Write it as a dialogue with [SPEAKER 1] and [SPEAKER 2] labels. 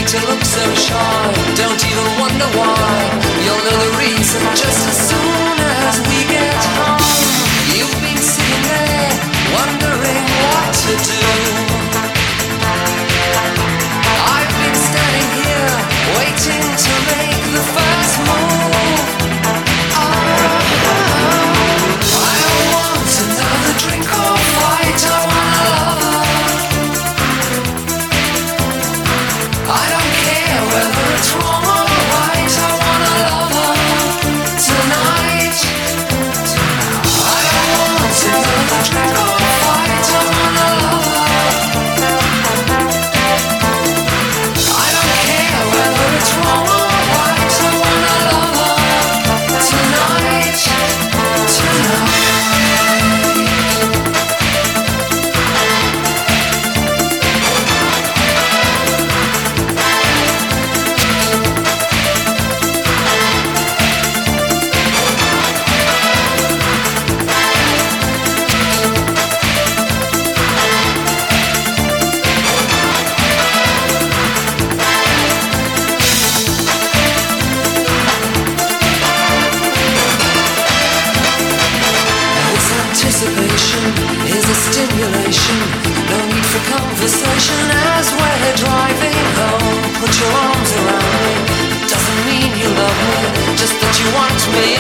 [SPEAKER 1] to look so shy. Don't even wonder why. You'll know the reason just as soon as we get home. You've been sitting there wondering what to do. I've been standing here waiting to make the first move. I don't want another drink or fight. I want a lover. I don't care whether it's wrong or right. I want a lover tonight. I don't want another drink or fight. I want a lover. I don't care whether it's wrong or right. I want a lover tonight. Tonight. Anticipation is a stimulation. No need for conversation as we're driving home. Put your arms around me. Doesn't mean you love me, just that you want me.